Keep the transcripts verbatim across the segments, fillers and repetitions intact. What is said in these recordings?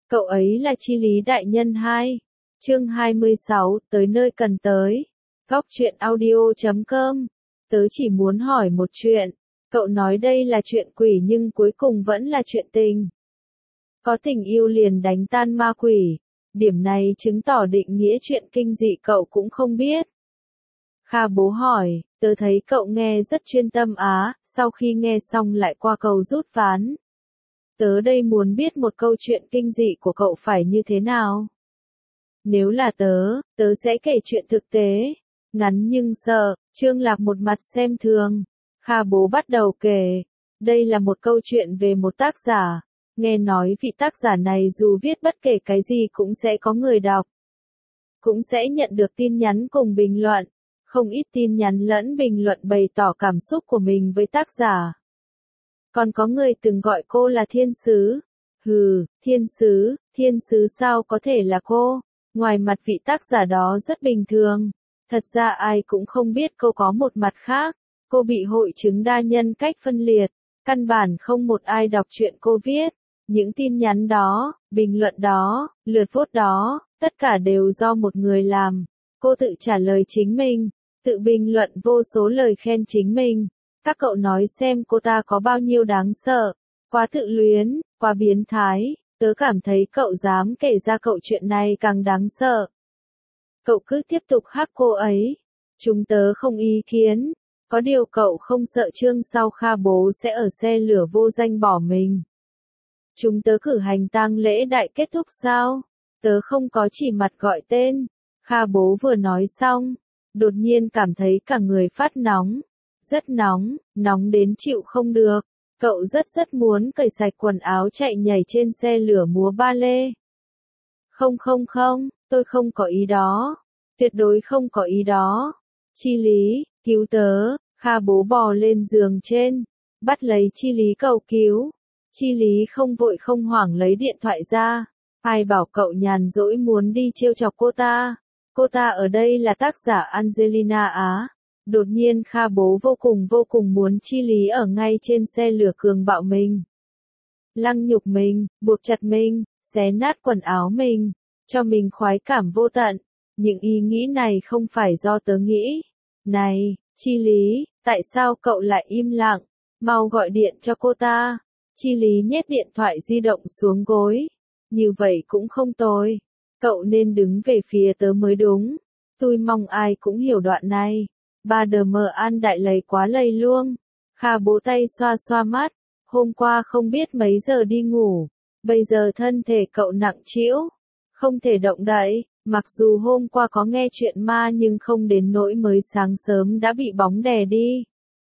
Cậu ấy là Chi Lý đại nhân hai. Chương hai mươi sáu, tới nơi cần tới. Góc truyện audio chấm com. Tớ chỉ muốn hỏi một chuyện. Cậu nói đây là chuyện quỷ nhưng cuối cùng vẫn là chuyện tình. Có tình yêu liền đánh tan ma quỷ. Điểm này chứng tỏ định nghĩa chuyện kinh dị cậu cũng không biết. Kha bố hỏi, tớ thấy cậu nghe rất chuyên tâm á, sau khi nghe xong lại qua cầu rút ván. Tớ đây muốn biết một câu chuyện kinh dị của cậu phải như thế nào. Nếu là tớ, tớ sẽ kể chuyện thực tế. Ngắn nhưng sợ, Trương Lạc một mặt xem thường. Kha bố bắt đầu kể. Đây là một câu chuyện về một tác giả. Nghe nói vị tác giả này dù viết bất kể cái gì cũng sẽ có người đọc. Cũng sẽ nhận được tin nhắn cùng bình luận. Không ít tin nhắn lẫn bình luận bày tỏ cảm xúc của mình với tác giả. Còn có người từng gọi cô là thiên sứ. Hừ, thiên sứ, thiên sứ sao có thể là cô? Ngoài mặt vị tác giả đó rất bình thường. Thật ra ai cũng không biết cô có một mặt khác. Cô bị hội chứng đa nhân cách phân liệt. Căn bản không một ai đọc chuyện cô viết. Những tin nhắn đó, bình luận đó, lượt vote đó, tất cả đều do một người làm. Cô tự trả lời chính mình, tự bình luận vô số lời khen chính mình. Các cậu nói xem cô ta có bao nhiêu đáng sợ, quá tự luyến, quá biến thái, tớ cảm thấy cậu dám kể ra cậu chuyện này càng đáng sợ. Cậu cứ tiếp tục hắc cô ấy, chúng tớ không ý kiến, có điều cậu không sợ chương sau Kha bố sẽ ở xe lửa vô danh bỏ mình. Chúng tớ cử hành tang lễ đại kết thúc sao? Tớ không có chỉ mặt gọi tên. Kha bố vừa nói xong, đột nhiên cảm thấy cả người phát nóng. Rất nóng, nóng đến chịu không được. Cậu rất rất muốn cởi sạch quần áo chạy nhảy trên xe lửa múa ba lê. Không không không, tôi không có ý đó. Tuyệt đối không có ý đó. Chi Lý, cứu tớ. Kha bố bò lên giường trên, bắt lấy Chi Lý cầu cứu. Chi Lý không vội không hoảng lấy điện thoại ra. Ai bảo cậu nhàn rỗi muốn đi trêu chọc cô ta. Cô ta ở đây là tác giả Angelina Á. Đột nhiên Kha bố vô cùng vô cùng muốn Chi Lý ở ngay trên xe lửa cường bạo mình. Lăng nhục mình, buộc chặt mình, xé nát quần áo mình, cho mình khoái cảm vô tận. Những ý nghĩ này không phải do tớ nghĩ. Này, Chi Lý, tại sao cậu lại im lặng? Mau gọi điện cho cô ta. Chi Lý nhét điện thoại di động xuống gối. Như vậy cũng không tồi. Cậu nên đứng về phía tớ mới đúng. Tôi mong ai cũng hiểu đoạn này. Ba đờ mờ an đại lầy quá lầy luôn. Kha bố tay xoa xoa mắt. Hôm qua không biết mấy giờ đi ngủ. Bây giờ thân thể cậu nặng trĩu. Không thể động đậy. Mặc dù hôm qua có nghe chuyện ma nhưng không đến nỗi mới sáng sớm đã bị bóng đè đi.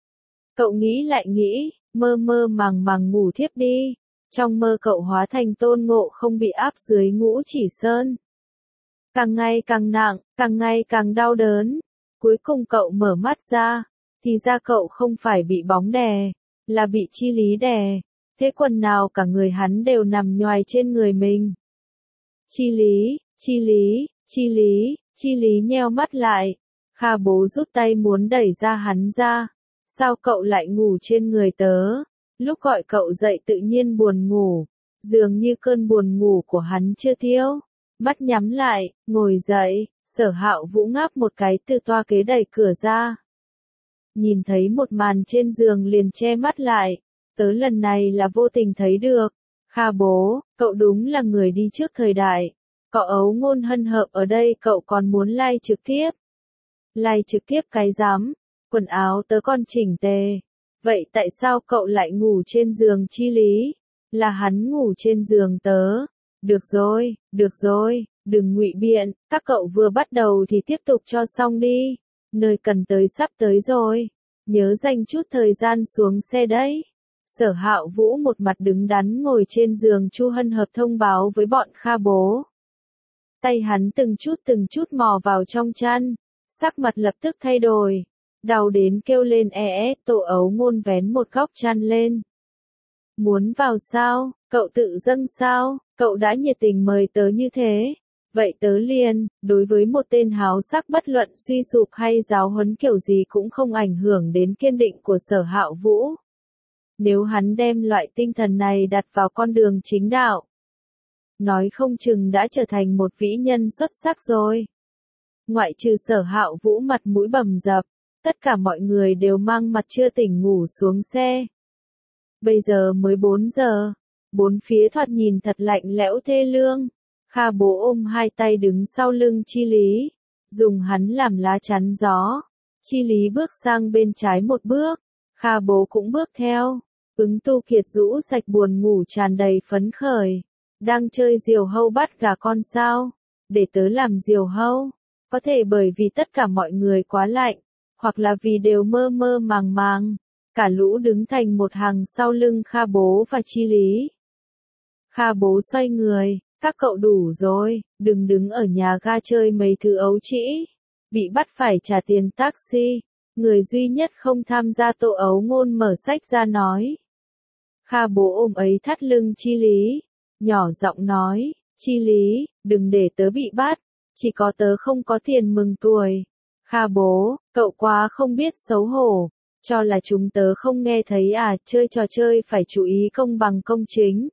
Cậu nghĩ lại nghĩ. Mơ mơ màng màng ngủ thiếp đi. Trong mơ cậu hóa thành Tôn Ngộ Không bị áp dưới Ngũ Chỉ Sơn. Càng ngày càng nặng, càng ngày càng đau đớn. Cuối cùng cậu mở mắt ra. Thì ra cậu không phải bị bóng đè. Là bị Chi Lý đè. Thế quần nào cả người hắn đều nằm nhoài trên người mình. Chi Lý, Chi Lý, Chi Lý, Chi Lý nheo mắt lại. Kha bố rút tay muốn đẩy ra hắn ra. Sao cậu lại ngủ trên người tớ? Lúc gọi cậu dậy tự nhiên buồn ngủ. Dường như cơn buồn ngủ của hắn chưa tiêu. Mắt nhắm lại, ngồi dậy, Sở Hạo Vũ ngáp một cái từ toa kế đẩy cửa ra. Nhìn thấy một màn trên giường liền che mắt lại. Tớ lần này là vô tình thấy được. Kha bố, cậu đúng là người đi trước thời đại. Có ấu ngôn hân hợp ở đây cậu còn muốn like trực tiếp. Like trực tiếp cái dám. Quần áo tớ còn chỉnh tề. Vậy tại sao cậu lại ngủ trên giường Chi Lý? Là hắn ngủ trên giường tớ. Được rồi, được rồi, đừng ngụy biện, các cậu vừa bắt đầu thì tiếp tục cho xong đi. Nơi cần tới sắp tới rồi. Nhớ dành chút thời gian xuống xe đấy. Sở Hạo Vũ một mặt đứng đắn ngồi trên giường Chu Hân Hợp thông báo với bọn Kha bố. Tay hắn từng chút từng chút mò vào trong chăn. Sắc mặt lập tức thay đổi. Đau đến kêu lên e é, Tổ ấu ngôn vén một góc chăn lên. Muốn vào sao, cậu tự dâng sao, cậu đã nhiệt tình mời tớ như thế. Vậy tớ liền, đối với một tên háo sắc bất luận suy sụp hay giáo huấn kiểu gì cũng không ảnh hưởng đến kiên định của Sở Hạo Vũ. Nếu hắn đem loại tinh thần này đặt vào con đường chính đạo. nói không chừng đã trở thành một vĩ nhân xuất sắc rồi. Ngoại trừ Sở Hạo Vũ mặt mũi bầm dập, tất cả mọi người đều mang mặt chưa tỉnh ngủ xuống xe. Bây giờ mới bốn giờ, bốn phía thoạt nhìn thật lạnh lẽo thê lương. Kha Bố ôm hai tay đứng sau lưng Chi Lý, dùng hắn làm lá chắn gió. Chi Lý bước sang bên trái một bước, Kha Bố cũng bước theo. Ứng Tu Kiệt rũ sạch buồn ngủ tràn đầy phấn khởi. Đang chơi diều hâu bắt gà con sao? Để tớ làm diều hâu. Có thể bởi vì tất cả mọi người quá lạnh, hoặc là vì đều mơ mơ màng màng. Cả lũ đứng thành một hàng sau lưng Kha Bố và Chi Lý. Kha Bố xoay người, các cậu đủ rồi, đừng đứng ở nhà ga chơi mấy thứ ấu trĩ. Bị bắt phải trả tiền taxi. Người duy nhất không tham gia Tô Ấu Ngôn mở sách ra nói. Kha Bố ôm ấy thắt lưng Chi Lý, nhỏ giọng nói, Chi Lý, đừng để tớ bị bắt, chỉ có tớ không có tiền mừng tuổi. Kha Bố, cậu quá không biết xấu hổ, cho là chúng tớ không nghe thấy à, chơi trò chơi phải chú ý công bằng công chính.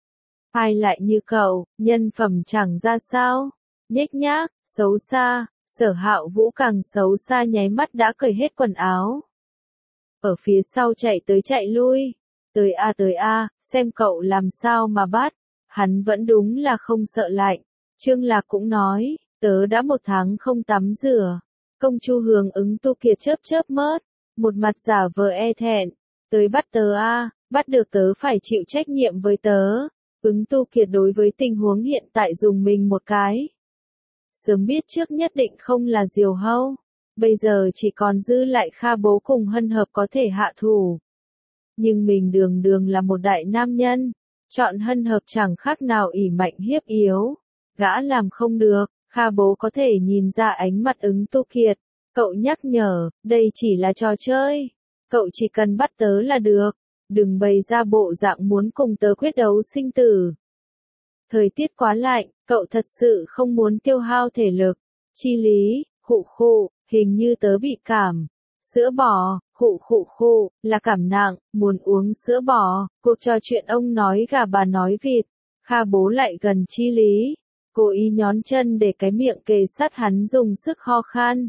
Ai lại như cậu, nhân phẩm chẳng ra sao, nhếch nhác, xấu xa. Sở Hạo Vũ càng xấu xa nháy mắt đã cởi hết quần áo. Ở phía sau chạy tới chạy lui. Tới a tới a, xem cậu làm sao mà bắt. Hắn vẫn đúng là không sợ lạnh. Trương Lạc cũng nói, tớ đã một tháng không tắm rửa. Công Chu Hướng Ứng Tu Kiệt chớp chớp mớt, một mặt giả vờ e thẹn. Tới bắt tớ a, bắt được tớ phải chịu trách nhiệm với tớ. Ứng Tu Kiệt đối với tình huống hiện tại dùng mình một cái. Sớm biết trước nhất định không là diều hâu. Bây giờ chỉ còn dư lại Kha Bố cùng Hân Hợp có thể hạ thủ. Nhưng mình đường đường là một đại nam nhân. Chọn Hân Hợp chẳng khác nào ỷ mạnh hiếp yếu. Gã làm không được, Kha Bố có thể nhìn ra ánh mặt Ứng Tu Kiệt. Cậu nhắc nhở, đây chỉ là trò chơi. Cậu chỉ cần bắt tớ là được. Đừng bày ra bộ dạng muốn cùng tớ quyết đấu sinh tử. Thời tiết quá lạnh, cậu thật sự không muốn tiêu hao thể lực. Chi Lý, khụ khụ, hình như tớ bị cảm. Sữa bò, khụ khụ khụ, là cảm nặng, muốn uống sữa bò. Cuộc trò chuyện ông nói gà bà nói vịt. Kha Bố lại gần Chi Lý. Cố ý nhón chân để cái miệng kề sát hắn dùng sức ho khan.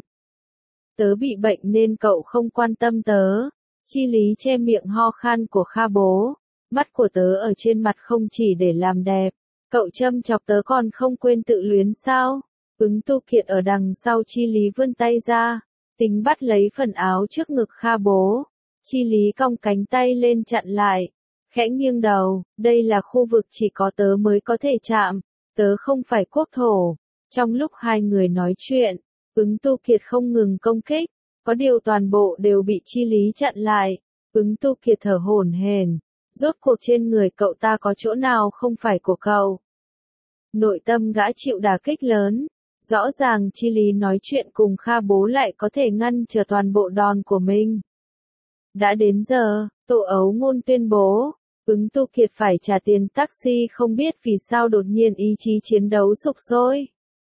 Tớ bị bệnh nên cậu không quan tâm tớ. Chi Lý che miệng ho khan của Kha Bố. Mắt của tớ ở trên mặt không chỉ để làm đẹp. Cậu châm chọc tớ còn không quên tự luyến sao? Ứng Tu Kiệt ở đằng sau Chi Lý vươn tay ra, tính bắt lấy phần áo trước ngực Kha Bố. Chi Lý cong cánh tay lên chặn lại, khẽ nghiêng đầu, đây là khu vực chỉ có tớ mới có thể chạm, tớ không phải quốc thổ. Trong lúc hai người nói chuyện, Ứng Tu Kiệt không ngừng công kích, có điều toàn bộ đều bị Chi Lý chặn lại. Ứng Tu Kiệt thở hổn hển, rốt cuộc trên người cậu ta có chỗ nào không phải của cậu. Nội tâm gã chịu đả kích lớn, rõ ràng Chi Lý nói chuyện cùng Kha Bố lại có thể ngăn trở toàn bộ đòn của mình. Đã đến giờ, Tô Ấu Ngôn tuyên bố, Ứng Tu Kiệt phải trả tiền taxi, không biết vì sao đột nhiên ý chí chiến đấu sục sôi.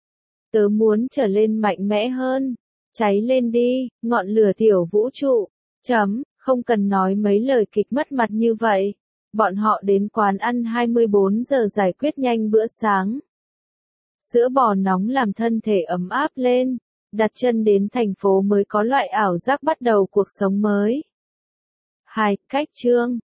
Tớ muốn trở lên mạnh mẽ hơn, cháy lên đi, ngọn lửa tiểu vũ trụ, chấm, không cần nói mấy lời kịch mất mặt như vậy. Bọn họ đến quán ăn hai mươi bốn giờ giải quyết nhanh bữa sáng. Sữa bò nóng làm thân thể ấm áp lên, đặt chân đến thành phố mới có loại ảo giác bắt đầu cuộc sống mới. Hai, cách chương